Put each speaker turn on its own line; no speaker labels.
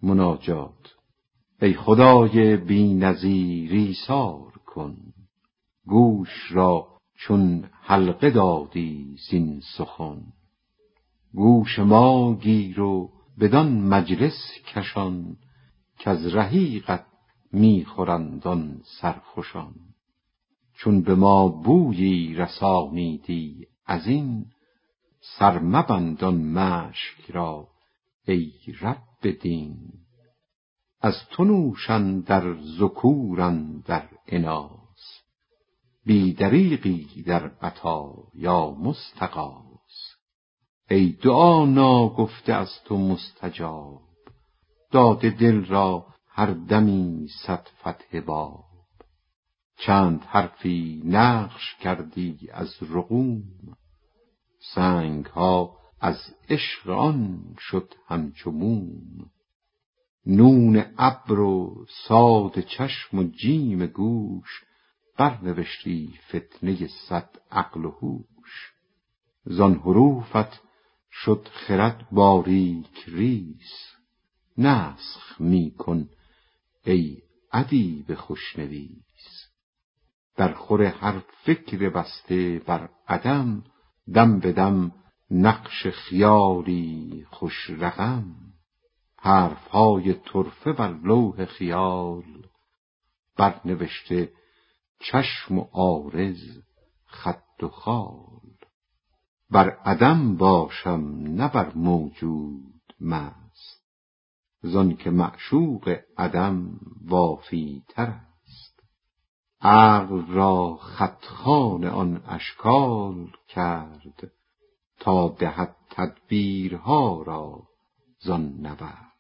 مناجات. ای خدای بی نظیر ایثار کن، گوش را چون حلقه دادی زین سخن. گوش ما گیر و بدان مجلس کشان، کز رحیقت می خورند آن سرخوشان. چون به ما بویی رسانیدی از این، سر مبند آن مشک را ای رب دین. از تو نوش اندر ذکور اندر اناث، بی دریغی در عطا یا مستغاث. ای دعا ناگفته از تو مستجاب، داده دل را هر دمی صد فتح باب. چند حرفی نقش کردی از رقوم، سنگ ها از عشق آن شد همچو موم. نون ابر و صاد چشم و جیم گوش، برنوشتی فتنه صد عقل و هوش. زان حروفت شد خرد باریک ریز، نسخ می کن ای ادیب خوشنویس. در خور هر فکر بسته بر عدم، دم به دم نقش خیالی خوش رقم. حرفهای طرفه بر لوح خیال، برنوشته چشم و عارض خد و خال. بر عدم باشم نه بر موجود مست، زان که معشوق عدم وافی تر است. عقل را خطخوان آن اشکال کرد، تا دهد تدبیرها را زان نورد.